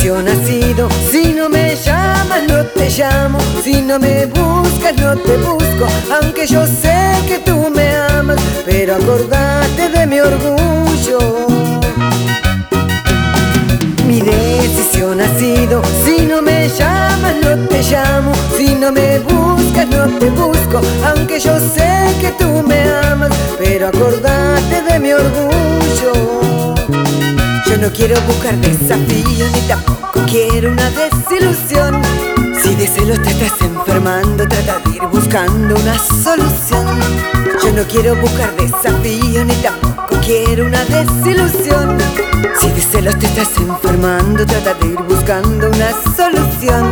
decisión ha sido: si no me llamas no te llamo, si no me buscas no te busco. Aunque yo sé que tú me amas, pero acordate de mi orgullo. Mi decisión ha sido: si no me llamas no te llamo, si no me buscas no te busco. Aunque yo sé que tú me amas, pero acordate de mi orgullo. Yo no quiero buscar desafíos ni tampoco quiero una desilusión. Si de celos te estás enfermando, trata de ir buscando una solución. Yo no quiero buscar desafíos ni tampoco quiero una desilusión. Si de celos te estás enfermando, trata de ir buscando una solución.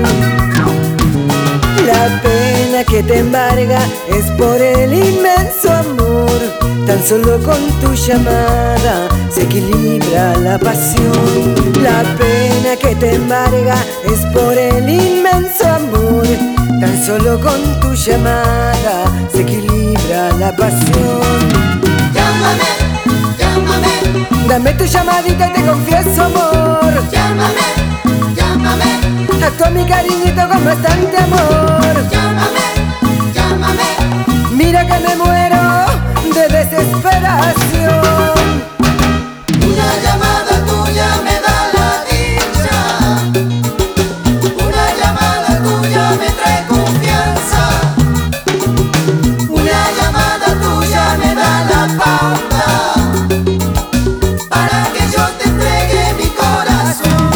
La pena que te embarga es por el inmenso amor. Tan solo con tu llamada se equilibra la pasión. La pena que te embarga es por el inmenso amor. Tan solo con tu llamada se equilibra la pasión. Llámame, llámame, dame tu llamadita y te confieso amor. llámame, llámame, Actúa mi cariñito con bastante amor. llámame, llámame. Mira que me muero de desesperación. Una llamada tuya me da la dicha. Una llamada tuya me trae confianza. Una llamada tuya me da la pauta para que yo te entregue mi corazón.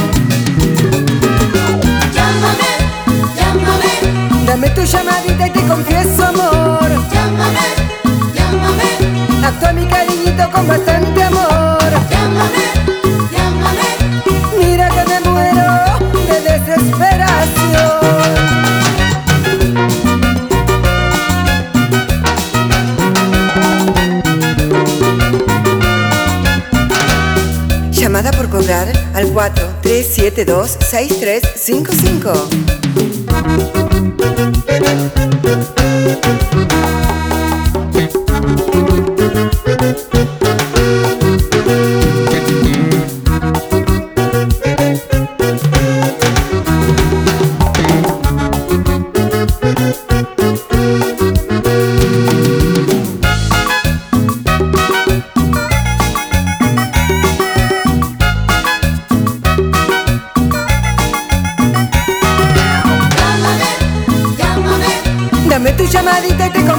Llámame, llámame, Dame tu llamadita y te confieso amor. llámame, llámame, Actúa mi cariñito con bastante amor. llámame, llámame. Mira que me muero de desesperación. Llamada por cobrar al 4372-6355. Llámame, llámame, Dame tu llamadita y te